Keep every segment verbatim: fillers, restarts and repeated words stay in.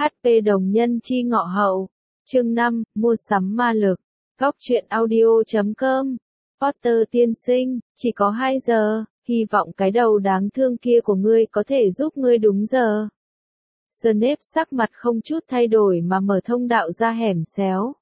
hát pê đồng nhân chi ngọ hậu. Chương năm, mua sắm ma lực. Góc truyện audio chấm com. Potter tiên sinh, chỉ có hai giờ, hy vọng cái đầu đáng thương kia của ngươi có thể giúp ngươi đúng giờ. Snape sắc mặt không chút thay đổi mà mở thông đạo ra hẻm xéo.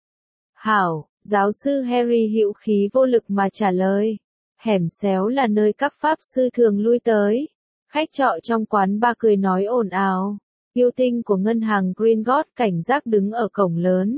Hảo, giáo sư Harry hữu khí vô lực mà trả lời. Hẻm xéo là nơi các pháp sư thường lui tới. Khách trọ trong quán bar cười nói ồn ào. Yêu tinh của ngân hàng Gringotts cảnh giác đứng ở cổng lớn.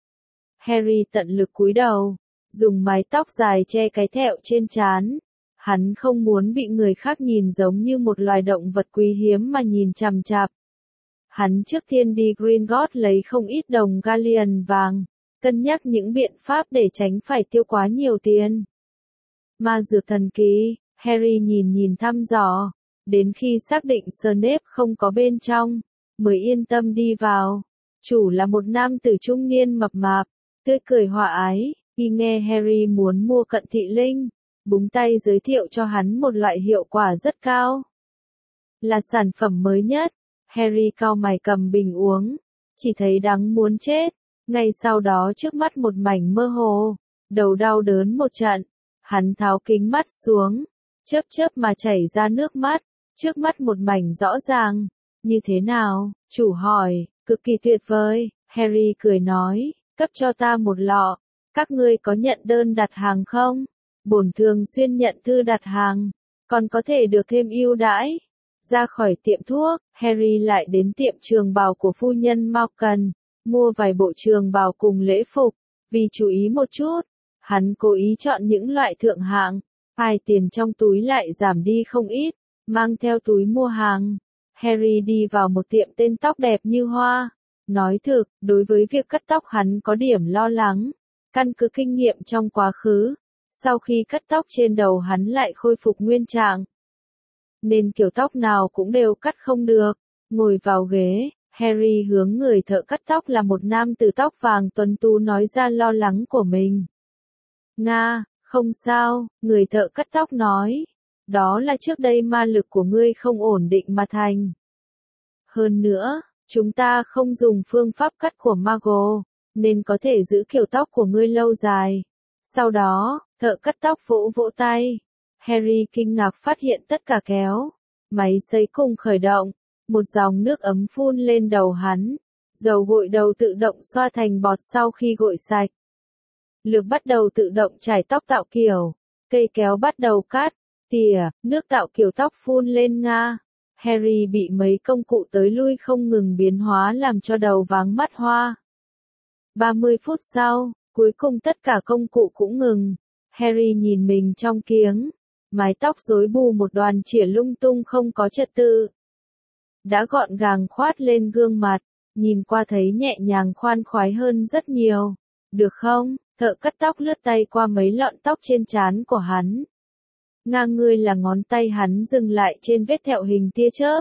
Harry tận lực cúi đầu, dùng mái tóc dài che cái thẹo trên trán. Hắn không muốn bị người khác nhìn giống như một loài động vật quý hiếm mà nhìn chằm chằm. Hắn trước tiên đi Gringotts lấy không ít đồng galleon vàng, cân nhắc những biện pháp để tránh phải tiêu quá nhiều tiền. Ma dược thần kỳ, Harry nhìn nhìn thăm dò, đến khi xác định Snape không có bên trong, mới yên tâm đi vào. Chủ là một nam tử trung niên mập mạp, tươi cười hòa ái, khi nghe Harry muốn mua cận thị linh, búng tay giới thiệu cho hắn một loại hiệu quả rất cao. Là sản phẩm mới nhất. Harry cau mày cầm bình uống, chỉ thấy đắng muốn chết. Ngay sau đó trước mắt một mảnh mơ hồ, đầu đau đớn một trận, hắn tháo kính mắt xuống, chớp chớp mà chảy ra nước mắt, trước mắt một mảnh rõ ràng. Như thế nào? Chủ hỏi. Cực kỳ tuyệt vời, Harry cười nói, cấp cho ta một lọ. Các ngươi có nhận đơn đặt hàng không? Bổn thường xuyên nhận thư đặt hàng, còn có thể được thêm ưu đãi. Ra khỏi tiệm thuốc, Harry lại đến tiệm trường bào của phu nhân Malkin, mua vài bộ trường bào cùng lễ phục. Vì chú ý một chút, hắn cố ý chọn những loại thượng hạng, hai tiền trong túi lại giảm đi không ít, mang theo túi mua hàng. Harry đi vào một tiệm tên tóc đẹp như hoa. Nói thực, đối với việc cắt tóc hắn có điểm lo lắng, căn cứ kinh nghiệm trong quá khứ. Sau khi cắt tóc trên đầu hắn lại khôi phục nguyên trạng, nên kiểu tóc nào cũng đều cắt không được. Ngồi vào ghế, Harry hướng người thợ cắt tóc là một nam tử tóc vàng tuấn tú nói ra lo lắng của mình. Nga, không sao, người thợ cắt tóc nói. Đó là trước đây ma lực của ngươi không ổn định mà thành. Hơn nữa, chúng ta không dùng phương pháp cắt của Mago, nên có thể giữ kiểu tóc của ngươi lâu dài. Sau đó, thợ cắt tóc vỗ vỗ tay. Harry kinh ngạc phát hiện tất cả kéo. Máy sấy cùng khởi động. Một dòng nước ấm phun lên đầu hắn. Dầu gội đầu tự động xoa thành bọt sau khi gội sạch. Lược bắt đầu tự động chải tóc tạo kiểu. Cây kéo bắt đầu cắt. Tỉa, nước tạo kiểu tóc phun lên nga. Harry bị mấy công cụ tới lui không ngừng biến hóa làm cho đầu váng mắt hoa. ba mươi phút sau, cuối cùng tất cả công cụ cũng ngừng. Harry nhìn mình trong kiếng. Mái tóc rối bù một đoàn chĩa lung tung không có trật tự. Đã gọn gàng khoát lên gương mặt, nhìn qua thấy nhẹ nhàng khoan khoái hơn rất nhiều. Được không? Thợ cắt tóc lướt tay qua mấy lọn tóc trên trán của hắn. Ngang ngươi là ngón tay hắn dừng lại trên vết thẹo hình tia chớp.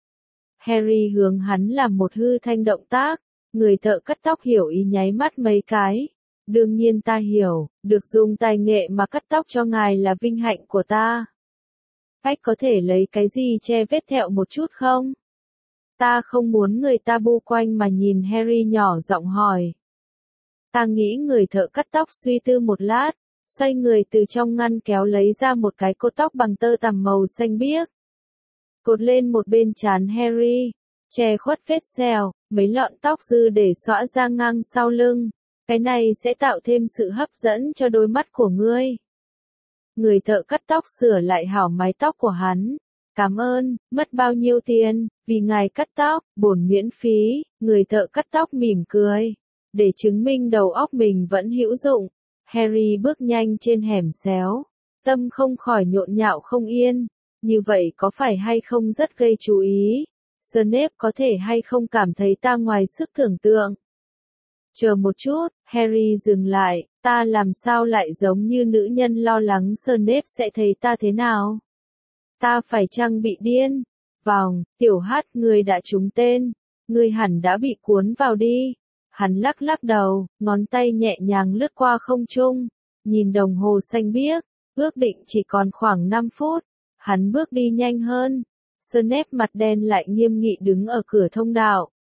Harry hướng hắn làm một hư thanh động tác, người thợ cắt tóc hiểu ý nháy mắt mấy cái. Đương nhiên ta hiểu, được dùng tài nghệ mà cắt tóc cho ngài là vinh hạnh của ta. Khách có thể lấy cái gì che vết thẹo một chút không? Ta không muốn người ta bu quanh mà nhìn. Harry nhỏ giọng hỏi. Ta nghĩ người thợ cắt tóc suy tư một lát, xoay người từ trong ngăn kéo lấy ra một cái cột tóc bằng tơ tằm màu xanh biếc. Cột lên một bên trán Harry, che khuất vết sẹo, mấy lọn tóc dư để xõa ra ngang sau lưng. Cái này sẽ tạo thêm sự hấp dẫn cho đôi mắt của ngươi. Người thợ cắt tóc sửa lại hảo mái tóc của hắn. Cảm ơn, mất bao nhiêu tiền, vì ngài cắt tóc, bổn miễn phí. Người thợ cắt tóc mỉm cười. Để chứng minh đầu óc mình vẫn hữu dụng, Harry bước nhanh trên hẻm xéo. Tâm không khỏi nhộn nhạo không yên. Như vậy có phải hay không rất gây chú ý? Snape có thể hay không cảm thấy ta ngoài sức tưởng tượng? Chờ một chút, Harry dừng lại, ta làm sao lại giống như nữ nhân lo lắng Snape sẽ thấy ta thế nào? Ta phải chăng bị điên? Vòng, tiểu hát, ngươi đã trúng tên, ngươi hẳn đã bị cuốn vào đi. Hắn lắc lắc đầu, ngón tay nhẹ nhàng lướt qua không trung, nhìn đồng hồ xanh biếc, ước định chỉ còn khoảng năm phút. Hắn bước đi nhanh hơn. Snape mặt đen lại nghiêm nghị đứng ở cửa thông đạo,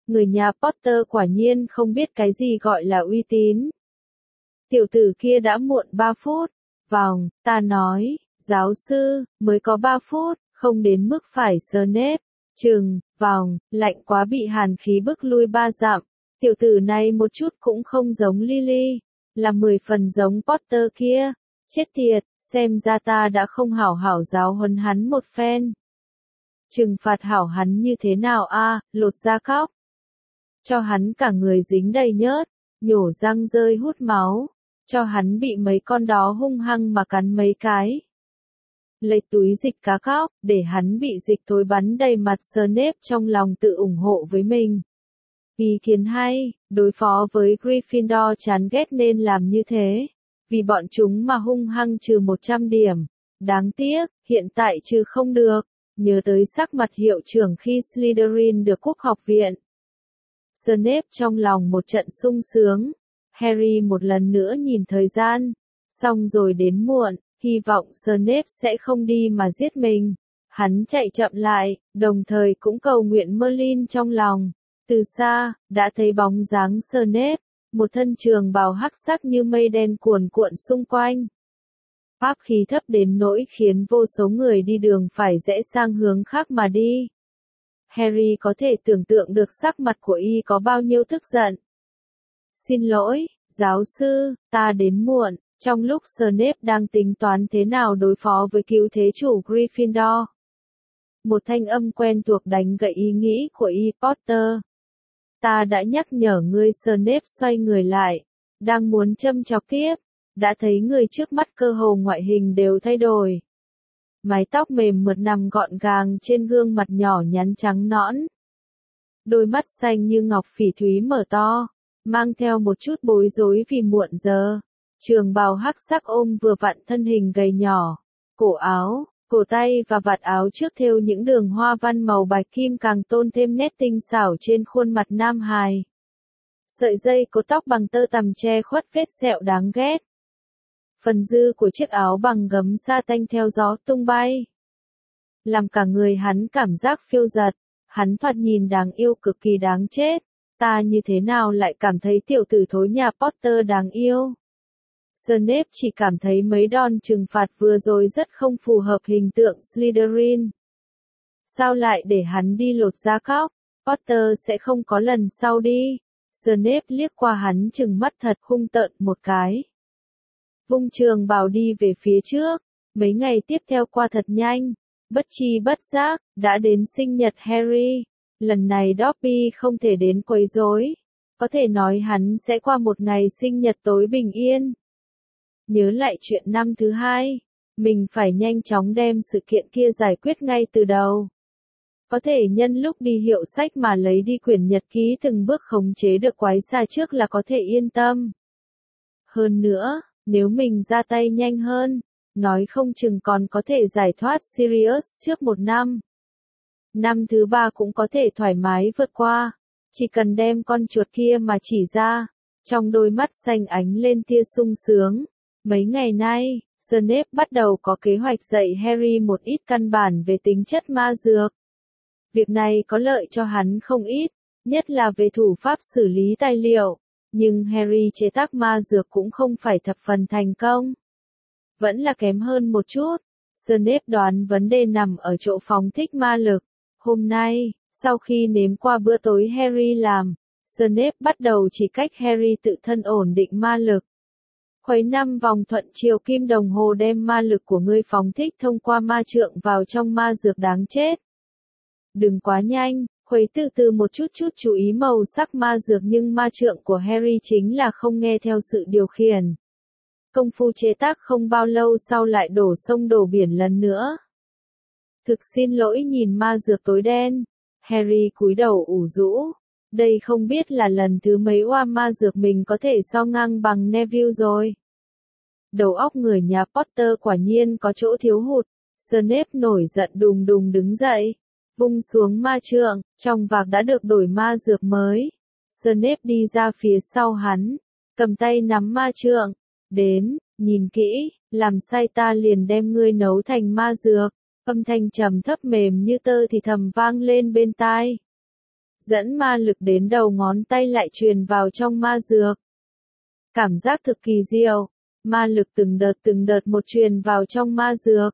Người nhà Potter quả nhiên không biết cái gì gọi là uy tín. Tiểu tử kia đã muộn ba phút. Vòng, ta nói, giáo sư, mới có ba phút, không đến mức phải Snape. Trừng, vòng, lạnh quá bị hàn khí bức lui ba dặm. Tiểu tử này một chút cũng không giống Lily, là mười phần giống Potter kia. Chết tiệt, xem ra ta đã không hảo hảo giáo huấn hắn một phen. Trừng phạt hảo hắn như thế nào a, lột da khóc. Cho hắn cả người dính đầy nhớt, nhổ răng rơi hút máu. Cho hắn bị mấy con đó hung hăng mà cắn mấy cái. Lấy túi dịch cá khóc, để hắn bị dịch thối bắn đầy mặt. Snape trong lòng tự ủng hộ với mình. Ý kiến hay, đối phó với Gryffindor chán ghét nên làm như thế. Vì bọn chúng mà hung hăng trừ một trăm điểm. Đáng tiếc, hiện tại trừ không được. Nhớ tới sắc mặt hiệu trưởng khi Slytherin được cúp học viện. Snape trong lòng một trận sung sướng. Harry một lần nữa nhìn thời gian. Xong rồi đến muộn, hy vọng Snape sẽ không đi mà giết mình. Hắn chạy chậm lại, đồng thời cũng cầu nguyện Merlin trong lòng. Từ xa, đã thấy bóng dáng Snape, một thân trường bào hắc sắc như mây đen cuồn cuộn xung quanh. Pháp khí thấp đến nỗi khiến vô số người đi đường phải rẽ sang hướng khác mà đi. Harry có thể tưởng tượng được sắc mặt của y có bao nhiêu tức giận. Xin lỗi, giáo sư, ta đến muộn. Trong lúc Snape đang tính toán thế nào đối phó với cứu thế chủ Gryffindor. Một thanh âm quen thuộc đánh gậy ý nghĩ của y. Potter. Ta đã nhắc nhở ngươi. Snape xoay người lại. Đang muốn châm chọc tiếp. Đã thấy người trước mắt cơ hồ ngoại hình đều thay đổi. Mái tóc mềm mượt nằm gọn gàng trên gương mặt nhỏ nhắn trắng nõn. Đôi mắt xanh như ngọc phỉ thúy mở to. Mang theo một chút bối rối vì muộn giờ. Trường bào hắc sắc ôm vừa vặn thân hình gầy nhỏ. Cổ áo, cổ tay và vạt áo trước thêu những đường hoa văn màu bạch kim càng tôn thêm nét tinh xảo trên khuôn mặt nam hài. Sợi dây cột tóc bằng tơ tằm che khuất vết sẹo đáng ghét. Phần dư của chiếc áo bằng gấm sa tanh theo gió tung bay. Làm cả người hắn cảm giác phiêu dật. Hắn thoạt nhìn đáng yêu cực kỳ đáng chết. Ta như thế nào lại cảm thấy tiểu tử thối nhà Potter đáng yêu. Snape chỉ cảm thấy mấy đòn trừng phạt vừa rồi rất không phù hợp hình tượng Slytherin. Sao lại để hắn đi lột da khóc? Potter sẽ không có lần sau đi. Snape liếc qua hắn trừng mắt thật hung tợn một cái. Vung trường bào đi về phía trước. Mấy ngày tiếp theo qua thật nhanh. Bất chi bất giác, đã đến sinh nhật Harry. Lần này Dobby không thể đến quấy rối. Có thể nói hắn sẽ qua một ngày sinh nhật tối bình yên. Nhớ lại chuyện năm thứ hai. Mình phải nhanh chóng đem sự kiện kia giải quyết ngay từ đầu. Có thể nhân lúc đi hiệu sách mà lấy đi quyển nhật ký từng bước khống chế được quái xa trước là có thể yên tâm. Hơn nữa, nếu mình ra tay nhanh hơn, nói không chừng còn có thể giải thoát Sirius trước một năm. Năm thứ ba cũng có thể thoải mái vượt qua. Chỉ cần đem con chuột kia mà chỉ ra. Trong đôi mắt xanh ánh lên tia sung sướng. Mấy ngày nay, Snape bắt đầu có kế hoạch dạy Harry một ít căn bản về tính chất ma dược. Việc này có lợi cho hắn không ít, nhất là về thủ pháp xử lý tài liệu. Nhưng Harry chế tác ma dược cũng không phải thập phần thành công. Vẫn là kém hơn một chút. Snape đoán vấn đề nằm ở chỗ phóng thích ma lực. Hôm nay, sau khi nếm qua bữa tối Harry làm, Snape bắt đầu chỉ cách Harry tự thân ổn định ma lực. Khuấy năm vòng thuận chiều kim đồng hồ đem ma lực của ngươi phóng thích thông qua ma trượng vào trong ma dược đáng chết. Đừng quá nhanh, khuấy từ từ một chút chút chú ý màu sắc ma dược nhưng ma trượng của Harry chính là không nghe theo sự điều khiển. Công phu chế tác không bao lâu sau lại đổ sông đổ biển lần nữa. Thực xin lỗi nhìn ma dược tối đen. Harry cúi đầu ủ rũ. Đây không biết là lần thứ mấy oa ma dược mình có thể so ngang bằng Neville rồi. Đầu óc người nhà Potter quả nhiên có chỗ thiếu hụt. Snape nổi giận đùng đùng đứng dậy. Vung xuống ma trượng, trong vạc đã được đổi ma dược mới. Snape đi ra phía sau hắn. Cầm tay nắm ma trượng. Đến, nhìn kỹ, làm sai ta liền đem ngươi nấu thành ma dược. Âm thanh trầm thấp mềm như tơ thì thầm vang lên bên tai. dẫn ma lực đến đầu ngón tay lại truyền vào trong ma dược. Cảm giác thực kỳ diệu, ma lực từng đợt từng đợt một truyền vào trong ma dược.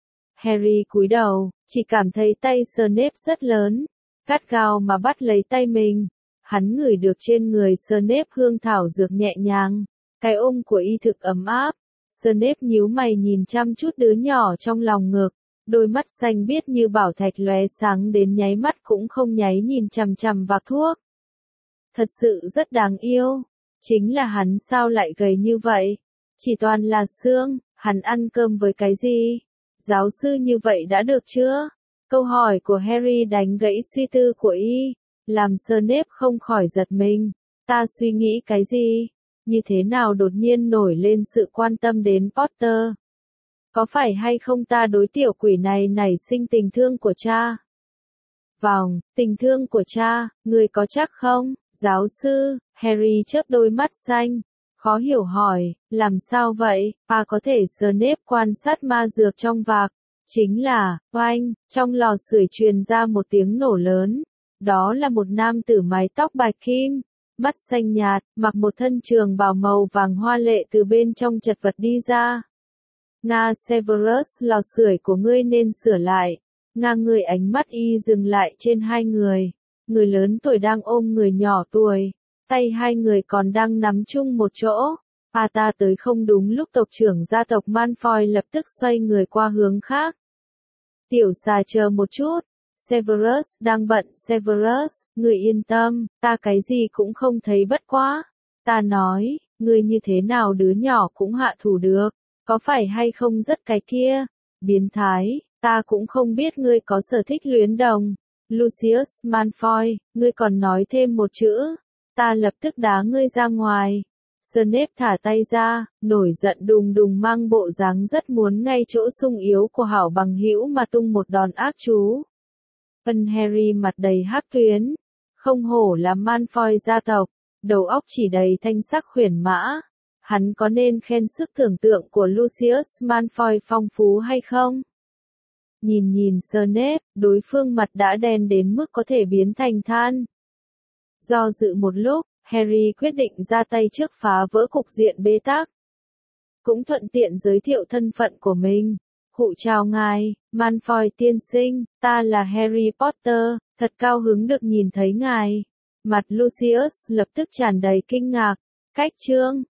Harry cúi đầu, chỉ cảm thấy tay Snape rất lớn, gắt gao mà bắt lấy tay mình. Hắn ngửi được trên người Snape hương thảo dược nhẹ nhàng, cái ôm của y thực ấm áp. Snape nhíu mày nhìn chăm chút đứa nhỏ trong lòng ngực, đôi mắt xanh biếc như bảo thạch lóe sáng đến nháy mắt cũng không nháy nhìn chằm chằm vào thuốc. Thật sự rất đáng yêu. Chính là hắn sao lại gầy như vậy? Chỉ toàn là xương, hắn ăn cơm với cái gì? Giáo sư như vậy đã được chưa? Câu hỏi của Harry đánh gãy suy tư của y, làm Snape không khỏi giật mình. Ta suy nghĩ cái gì? Như thế nào đột nhiên nổi lên sự quan tâm đến Potter? Có phải hay không ta đối tiểu quỷ này nảy sinh tình thương của cha? Vòng, tình thương của cha, người có chắc không? Giáo sư, Harry chớp đôi mắt xanh, khó hiểu hỏi, làm sao vậy? Ta có thể Snape quan sát ma dược trong vạc. Chính là, oanh, trong lò sưởi truyền ra một tiếng nổ lớn. Đó là một nam tử mái tóc bạch kim, mắt xanh nhạt, mặc một thân trường bào màu vàng hoa lệ từ bên trong chật vật đi ra. Nga Severus, lò sưởi của ngươi nên sửa lại. Nga người ánh mắt y dừng lại trên hai người. Người lớn tuổi đang ôm người nhỏ tuổi. Tay hai người còn đang nắm chung một chỗ. À ta tới không đúng lúc tộc trưởng gia tộc Malfoy lập tức xoay người qua hướng khác. Tiểu xà chờ một chút. Severus đang bận. Severus, người yên tâm, ta cái gì cũng không thấy bất quá. Ta nói, người như thế nào đứa nhỏ cũng hạ thủ được. Có phải hay không rất cái kia? Biến thái, ta cũng không biết ngươi có sở thích luyến đồng. Lucius Malfoy, ngươi còn nói thêm một chữ. Ta lập tức đá ngươi ra ngoài. Snape thả tay ra, nổi giận đùng đùng mang bộ dáng rất muốn ngay chỗ sung yếu của hảo bằng hữu mà tung một đòn ác chú. Ân Harry mặt đầy hắc tuyến. Không hổ là Malfoy gia tộc, đầu óc chỉ đầy thanh sắc khuyển mã. Hắn có nên khen sức tưởng tượng của Lucius Malfoy phong phú hay không? Nhìn nhìn Snape, đối phương mặt đã đen đến mức có thể biến thành than. Do dự một lúc, Harry quyết định ra tay trước phá vỡ cục diện bế tắc. Cũng thuận tiện giới thiệu thân phận của mình. Hụ chào ngài, Malfoy tiên sinh, ta là Harry Potter, thật cao hứng được nhìn thấy ngài. Mặt Lucius lập tức tràn đầy kinh ngạc. Cách chương